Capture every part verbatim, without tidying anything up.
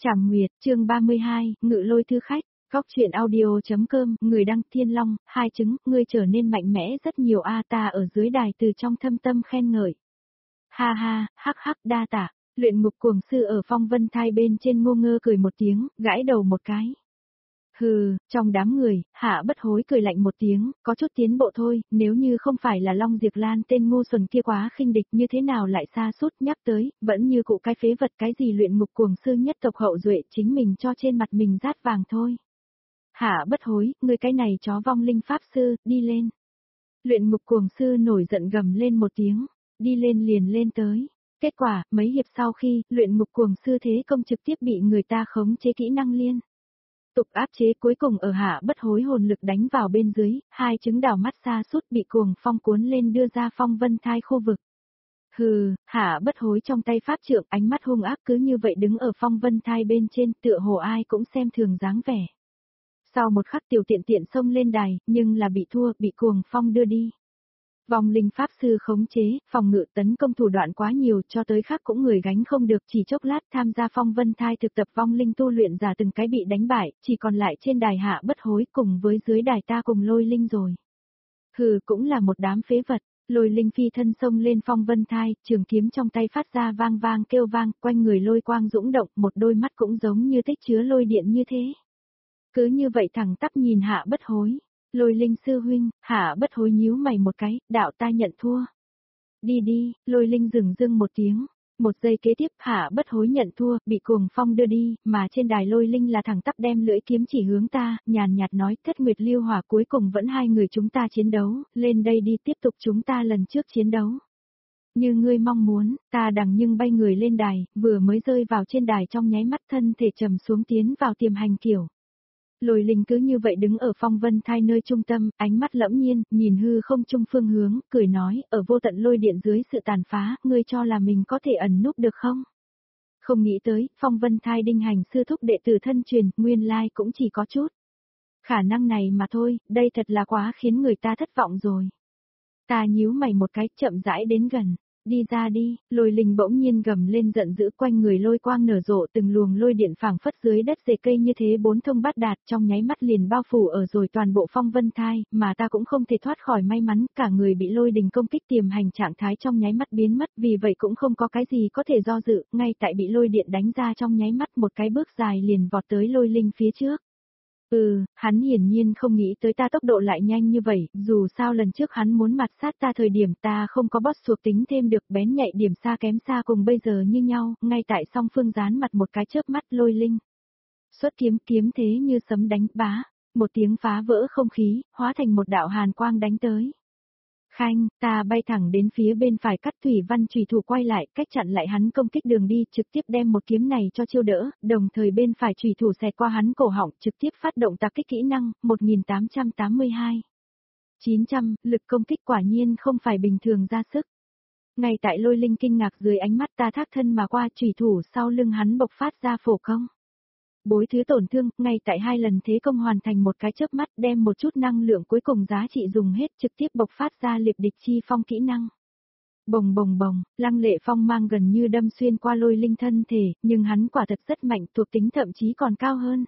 Trảm Nguyệt, chương ba mươi hai, Ngự Lôi Thư Khách, Góc Chuyện Audio.com, người đăng Thiên Long, hai chứng, ngươi trở nên mạnh mẽ rất nhiều a ta ở dưới đài từ trong thâm tâm khen ngợi. Ha ha, hắc hắc đa tạ, luyện ngục cuồng sư ở phong vân thai bên trên ngô ngơ cười một tiếng, gãi đầu một cái. Hừ, trong đám người, Hạ Bất Hối cười lạnh một tiếng, có chút tiến bộ thôi, nếu như không phải là Long Diệp Lan tên ngu xuẩn kia quá khinh địch như thế nào lại xa sút nhắc tới, vẫn như cụ cái phế vật cái gì luyện ngục cuồng sư nhất tộc hậu duệ chính mình cho trên mặt mình rát vàng thôi. Hạ Bất Hối, người cái này chó vong linh pháp sư, đi lên. Luyện ngục cuồng sư nổi giận gầm lên một tiếng, đi lên liền lên tới. Kết quả, mấy hiệp sau khi, luyện ngục cuồng sư thế công trực tiếp bị người ta khống chế kỹ năng liên tục áp chế cuối cùng ở Hạ Bất Hối hồn lực đánh vào bên dưới, hai trứng đảo mắt xa sút bị cuồng phong cuốn lên đưa ra phong vân thai khu vực. Hừ, Hạ Bất Hối trong tay pháp trượng ánh mắt hung ác cứ như vậy đứng ở phong vân thai bên trên tựa hồ ai cũng xem thường dáng vẻ. Sau một khắc tiểu tiện tiện xông lên đài, nhưng là bị thua, bị cuồng phong đưa đi. Vong linh pháp sư khống chế, phòng ngự tấn công thủ đoạn quá nhiều cho tới khác cũng người gánh không được chỉ chốc lát tham gia phong vân thai thực tập vong linh tu luyện giả từng cái bị đánh bại, chỉ còn lại trên đài Hạ Bất Hối cùng với dưới đài ta cùng lôi linh rồi. Hừ cũng là một đám phế vật, lôi linh phi thân xông lên phong vân thai, trường kiếm trong tay phát ra vang vang kêu vang, quanh người lôi quang dũng động, một đôi mắt cũng giống như tích chứa lôi điện như thế. Cứ như vậy thẳng tắp nhìn Hạ Bất Hối. Lôi linh sư huynh, Hạ Bất Hối nhíu mày một cái, đạo ta nhận thua. Đi đi, lôi linh dừng dưng một tiếng. Một giây kế tiếp Hạ Bất Hối nhận thua, bị cuồng phong đưa đi, mà trên đài lôi linh là thẳng tắp đem lưỡi kiếm chỉ hướng ta, nhàn nhạt nói Thất Nguyệt Lưu Hỏa cuối cùng vẫn hai người chúng ta chiến đấu, lên đây đi tiếp tục chúng ta lần trước chiến đấu. Như ngươi mong muốn, ta đằng nhưng bay người lên đài, vừa mới rơi vào trên đài trong nháy mắt thân thể trầm xuống tiến vào tiềm hành kiểu. Lôi linh cứ như vậy đứng ở phong vân thai nơi trung tâm, ánh mắt lẫm nhiên, nhìn hư không trung phương hướng, cười nói, ở vô tận lôi điện dưới sự tàn phá, ngươi cho là mình có thể ẩn núp được không? Không nghĩ tới, phong vân thai đinh hành sư thúc đệ tử thân truyền, nguyên lai cũng chỉ có chút. Khả năng này mà thôi, đây thật là quá khiến người ta thất vọng rồi. Ta nhíu mày một cái, chậm rãi đến gần. Đi ra đi, lôi linh bỗng nhiên gầm lên giận dữ quanh người lôi quang nở rộ từng luồng lôi điện phảng phất dưới đất rễ cây như thế bốn thông bát đạt trong nháy mắt liền bao phủ ở rồi toàn bộ phong vân thai, mà ta cũng không thể thoát khỏi may mắn, cả người bị lôi đình công kích tiềm hành trạng thái trong nháy mắt biến mất vì vậy cũng không có cái gì có thể do dự, ngay tại bị lôi điện đánh ra trong nháy mắt một cái bước dài liền vọt tới lôi linh phía trước. Ừ, hắn hiển nhiên không nghĩ tới ta tốc độ lại nhanh như vậy, dù sao lần trước hắn muốn mặt sát ta thời điểm ta không có boss thuộc tính thêm được bén nhạy điểm xa kém xa cùng bây giờ như nhau, ngay tại song phương dán mặt một cái chớp mắt lôi linh. Xuất kiếm kiếm thế như sấm đánh bá, một tiếng phá vỡ không khí, hóa thành một đạo hàn quang đánh tới. Khanh, ta bay thẳng đến phía bên phải cắt thủy văn chủy thủ quay lại, cách chặn lại hắn công kích đường đi, trực tiếp đem một kiếm này cho chiêu đỡ, đồng thời bên phải chủy thủ xẹt qua hắn cổ họng, trực tiếp phát động tạc kích kỹ năng, một nghìn tám trăm tám mươi hai. chín trăm, lực công kích quả nhiên không phải bình thường ra sức. Ngay tại lôi linh kinh ngạc dưới ánh mắt ta thác thân mà qua chủy thủ sau lưng hắn bộc phát ra phổ công. Bối thứ tổn thương, ngay tại hai lần thế công hoàn thành một cái chớp mắt đem một chút năng lượng cuối cùng giá trị dùng hết trực tiếp bộc phát ra liệp địch chi phong kỹ năng. Bồng bồng bồng, lăng lệ phong mang gần như đâm xuyên qua lôi linh thân thể, nhưng hắn quả thật rất mạnh, thuộc tính thậm chí còn cao hơn.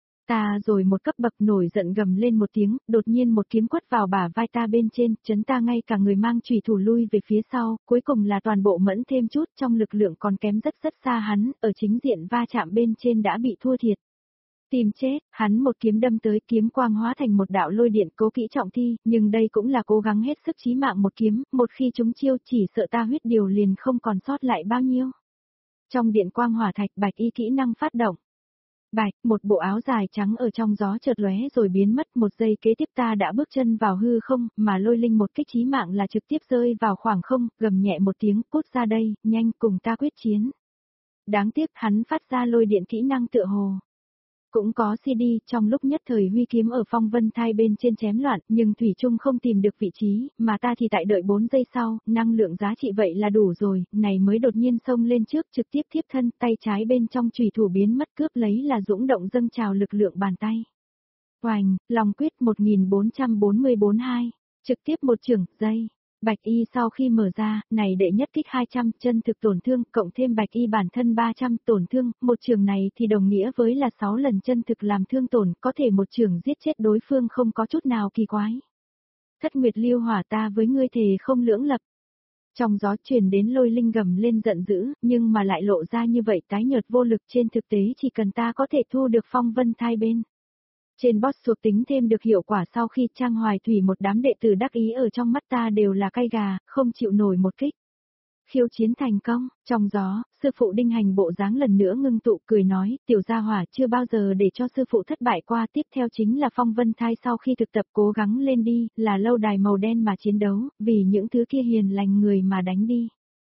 Ta rồi một cấp bậc nổi giận gầm lên một tiếng, đột nhiên một kiếm quất vào bả vai ta bên trên, chấn ta ngay cả người mang chủy thủ lui về phía sau, cuối cùng là toàn bộ mẫn thêm chút trong lực lượng còn kém rất rất xa hắn, ở chính diện va chạm bên trên đã bị thua thiệt. Tìm chết, hắn một kiếm đâm tới kiếm quang hóa thành một đạo lôi điện cố kỹ trọng thi, nhưng đây cũng là cố gắng hết sức chí mạng một kiếm, một khi chúng chiêu chỉ sợ ta huyết điều liền không còn sót lại bao nhiêu. Trong điện quang hỏa thạch bạch y kỹ năng phát động. Bạch, một bộ áo dài trắng ở trong gió chợt lóe rồi biến mất, một giây kế tiếp ta đã bước chân vào hư không, mà lôi linh một kích chí mạng là trực tiếp rơi vào khoảng không, gầm nhẹ một tiếng, cút ra đây, nhanh cùng ta quyết chiến. Đáng tiếc hắn phát ra lôi điện kỹ năng tựa hồ. Cũng có xê đê, trong lúc nhất thời huy kiếm ở phong vân thai bên trên chém loạn, nhưng Thủy Trung không tìm được vị trí, mà ta thì tại đợi bốn giây sau, năng lượng giá trị vậy là đủ rồi, này mới đột nhiên xông lên trước trực tiếp thiếp thân, tay trái bên trong chùy thủ biến mất cướp lấy là dũng động dâng trào lực lượng bàn tay. Oành, lòng quyết một nghìn bốn trăm bốn mươi bốn hai, trực tiếp một chưởng, dây. Bạch y sau khi mở ra, này đệ nhất kích hai trăm chân thực tổn thương, cộng thêm bạch y bản thân ba trăm tổn thương, một trường này thì đồng nghĩa với là sáu lần chân thực làm thương tổn, có thể một trường giết chết đối phương không có chút nào kỳ quái. Thất nguyệt lưu hỏa ta với ngươi thề không lưỡng lập. Trong gió truyền đến Lôi Linh gầm lên giận dữ, nhưng mà lại lộ ra như vậy tái nhợt vô lực, trên thực tế chỉ cần ta có thể thu được phong vân thai bên. Trên boss thuộc tính thêm được hiệu quả sau khi Trang Hoài Thủy một đám đệ tử đắc ý ở trong mắt ta đều là cay gà, không chịu nổi một kích. Khiêu chiến thành công, trong gió, sư phụ Đinh Hành bộ dáng lần nữa ngưng tụ cười nói, tiểu gia hỏa chưa bao giờ để cho sư phụ thất bại qua, tiếp theo chính là phong vân thai sau khi thực tập cố gắng lên đi, là lâu đài màu đen mà chiến đấu, vì những thứ kia hiền lành người mà đánh đi.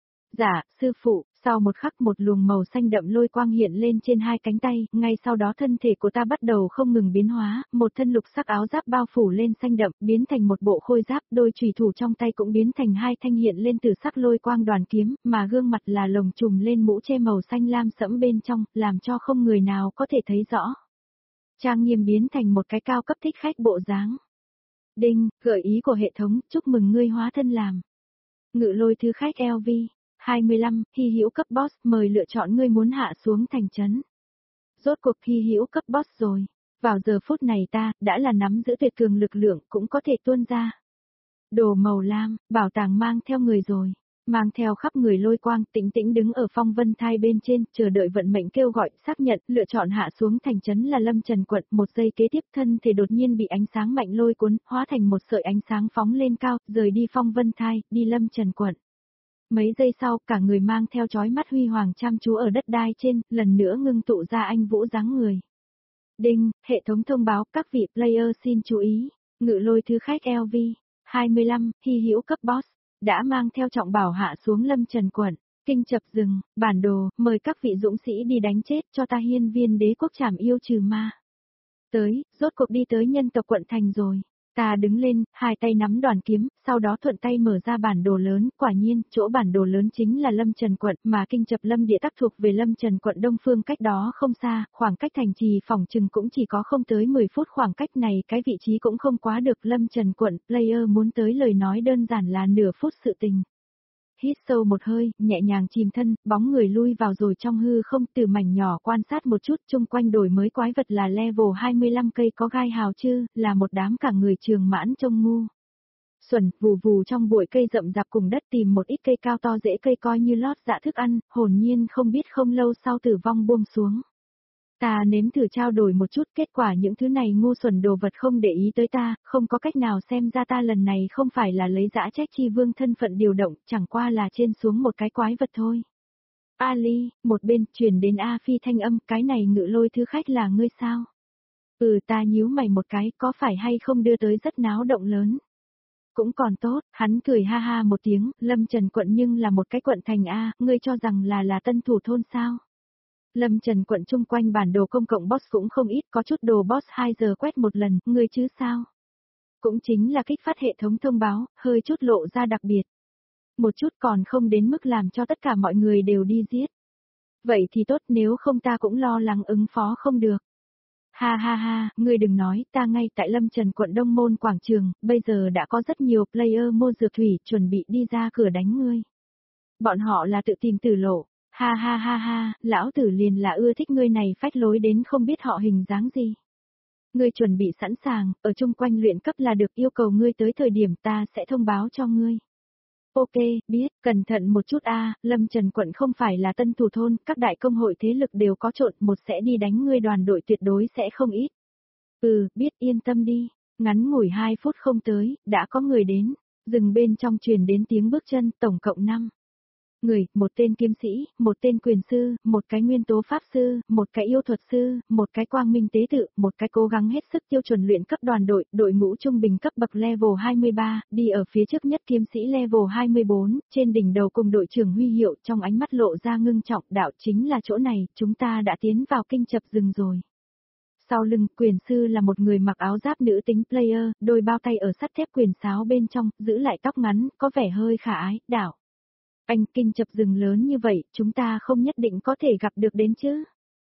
Dạ, sư phụ, sau một khắc một luồng màu xanh đậm lôi quang hiện lên trên hai cánh tay, ngay sau đó thân thể của ta bắt đầu không ngừng biến hóa, một thân lục sắc áo giáp bao phủ lên xanh đậm, biến thành một bộ khôi giáp, đôi chùy thủ trong tay cũng biến thành hai thanh hiện lên từ sắc lôi quang đoàn kiếm, mà gương mặt là lồng trùm lên mũ che màu xanh lam sẫm bên trong, làm cho không người nào có thể thấy rõ. Trang nghiêm biến thành một cái cao cấp thích khách bộ dáng. Đinh, gợi ý của hệ thống, chúc mừng ngươi hóa thân làm Ngự Lôi Thứ Khách lờ vê hai mươi lăm, hy hữu cấp boss, mời lựa chọn ngươi muốn hạ xuống thành trấn. Rốt cuộc hy hữu cấp boss rồi. Vào giờ phút này ta, đã là nắm giữ tuyệt cường lực lượng, cũng có thể tuôn ra. Đồ màu lam, bảo tàng mang theo người rồi. Mang theo khắp người lôi quang, tĩnh tĩnh đứng ở phong vân thai bên trên, chờ đợi vận mệnh kêu gọi, xác nhận, lựa chọn hạ xuống thành trấn là Lâm Trần Quận, một giây kế tiếp thân thể đột nhiên bị ánh sáng mạnh lôi cuốn, hóa thành một sợi ánh sáng phóng lên cao, rời đi phong vân thai, đi Lâm Trần Quận. Mấy giây sau, cả người mang theo chói mắt huy hoàng chăm chú ở đất đai trên, lần nữa ngưng tụ ra anh vũ dáng người. Đinh, hệ thống thông báo, các vị player xin chú ý, Ngự Lôi Thứ Khách lờ vê hai mươi lăm, hy hữu cấp boss, đã mang theo trọng bảo hạ xuống Lâm Trần Quận, kinh chập rừng, bản đồ, mời các vị dũng sĩ đi đánh chết cho ta hiên viên đế quốc trảm yêu trừ ma. Tới, rốt cuộc đi tới nhân tộc quận thành rồi. Ta đứng lên, hai tay nắm đoàn kiếm, sau đó thuận tay mở ra bản đồ lớn, quả nhiên, chỗ bản đồ lớn chính là Lâm Trần Quận, mà kinh chập Lâm địa tác thuộc về Lâm Trần Quận đông phương cách đó không xa, khoảng cách thành trì phòng trừng cũng chỉ có không tới mười phút, khoảng cách này cái vị trí cũng không quá được. Lâm Trần Quận, player muốn tới lời nói đơn giản là nửa phút sự tình. Hít sâu một hơi, nhẹ nhàng chìm thân, bóng người lui vào rồi trong hư không, từ mảnh nhỏ quan sát một chút, chung quanh đổi mới quái vật là level hai mươi lăm cây có gai hào chứ, là một đám cả người trường mãn trông ngu. Xuẩn, vù vù trong bụi cây rậm rạp cùng đất tìm một ít cây cao to dễ cây coi như lót dạ thức ăn, hồn nhiên không biết không lâu sau tử vong buông xuống. Ta nếm thử trao đổi một chút, kết quả những thứ này ngu xuẩn đồ vật không để ý tới ta, không có cách nào xem ra ta lần này không phải là lấy dã trách chi vương thân phận điều động, chẳng qua là trên xuống một cái quái vật thôi. Ali, một bên truyền đến A Phi thanh âm, cái này Ngự Lôi Thứ Khách là ngươi sao? Ừ, ta nhíu mày một cái, có phải hay không đưa tới rất náo động lớn? Cũng còn tốt, hắn cười ha ha một tiếng, Lâm Trần Quận nhưng là một cái quận thành A, ngươi cho rằng là là tân thủ thôn sao? Lâm Trần Quận chung quanh bản đồ công cộng boss cũng không ít, có chút đồ boss hai giờ quét một lần, ngươi chứ sao? Cũng chính là kích phát hệ thống thông báo, hơi chút lộ ra đặc biệt. Một chút còn không đến mức làm cho tất cả mọi người đều đi giết. Vậy thì tốt, nếu không ta cũng lo lắng ứng phó không được. Ha ha ha, ngươi đừng nói, ta ngay tại Lâm Trần Quận Đông Môn Quảng Trường, bây giờ đã có rất nhiều player mua dược thủy chuẩn bị đi ra cửa đánh ngươi. Bọn họ là tự tìm tử lộ. Ha ha ha ha, lão tử liền là ưa thích ngươi này phách lối đến không biết họ hình dáng gì. Ngươi chuẩn bị sẵn sàng, ở chung quanh luyện cấp là được, yêu cầu ngươi tới thời điểm ta sẽ thông báo cho ngươi. Ok, biết, cẩn thận một chút a, Lâm Trần Quận không phải là tân thủ thôn, các đại công hội thế lực đều có trộn, một sẽ đi đánh ngươi đoàn đội tuyệt đối sẽ không ít. Ừ, biết, yên tâm đi, ngắn ngủi hai phút không tới, đã có người đến, rừng bên trong truyền đến tiếng bước chân, tổng cộng năm người, một tên kiếm sĩ, một tên quyền sư, một cái nguyên tố pháp sư, một cái yêu thuật sư, một cái quang minh tế tự, một cái cố gắng hết sức tiêu chuẩn luyện cấp đoàn đội, đội ngũ trung bình cấp bậc level hai mươi ba, đi ở phía trước nhất kiếm sĩ level hai mươi bốn, trên đỉnh đầu cùng đội trưởng huy hiệu, trong ánh mắt lộ ra ngưng trọng, đạo chính là chỗ này, chúng ta đã tiến vào kinh chập rừng rồi. Sau lưng, quyền sư là một người mặc áo giáp nữ tính player, đôi bao tay ở sắt thép quyền sáo bên trong, giữ lại tóc ngắn, có vẻ hơi khả ái, đạo. Anh, kinh chập rừng lớn như vậy, chúng ta không nhất định có thể gặp được đến chứ.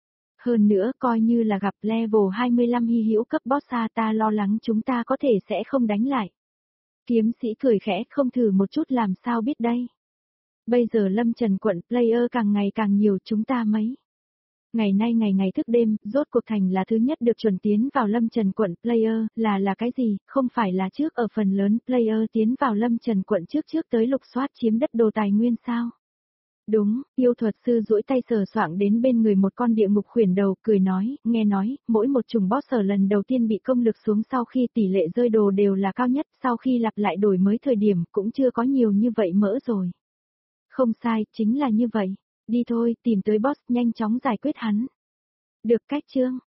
Hơn nữa, coi như là gặp level hai mươi lăm hy hữu cấp boss, ta lo lắng chúng ta có thể sẽ không đánh lại. Kiếm sĩ cười khẽ, không thử một chút làm sao biết đây. Bây giờ Lâm Trần quận player càng ngày càng nhiều, chúng ta mấy. Ngày nay ngày ngày thức đêm, rốt cuộc thành là thứ nhất được chuẩn tiến vào Lâm Trần quận player, là là cái gì, không phải là trước ở phần lớn player tiến vào Lâm Trần quận trước trước tới lục soát chiếm đất đồ tài nguyên sao? Đúng, yêu thuật sư duỗi tay sờ soạng đến bên người một con địa ngục khuyển đầu, cười nói, nghe nói, mỗi một trùng boss ở lần đầu tiên bị công lực xuống sau khi tỷ lệ rơi đồ đều là cao nhất, sau khi lặp lại đổi mới thời điểm cũng chưa có nhiều như vậy mỡ rồi. Không sai, chính là như vậy. Đi thôi, tìm tới boss, nhanh chóng giải quyết hắn. Được cách chương.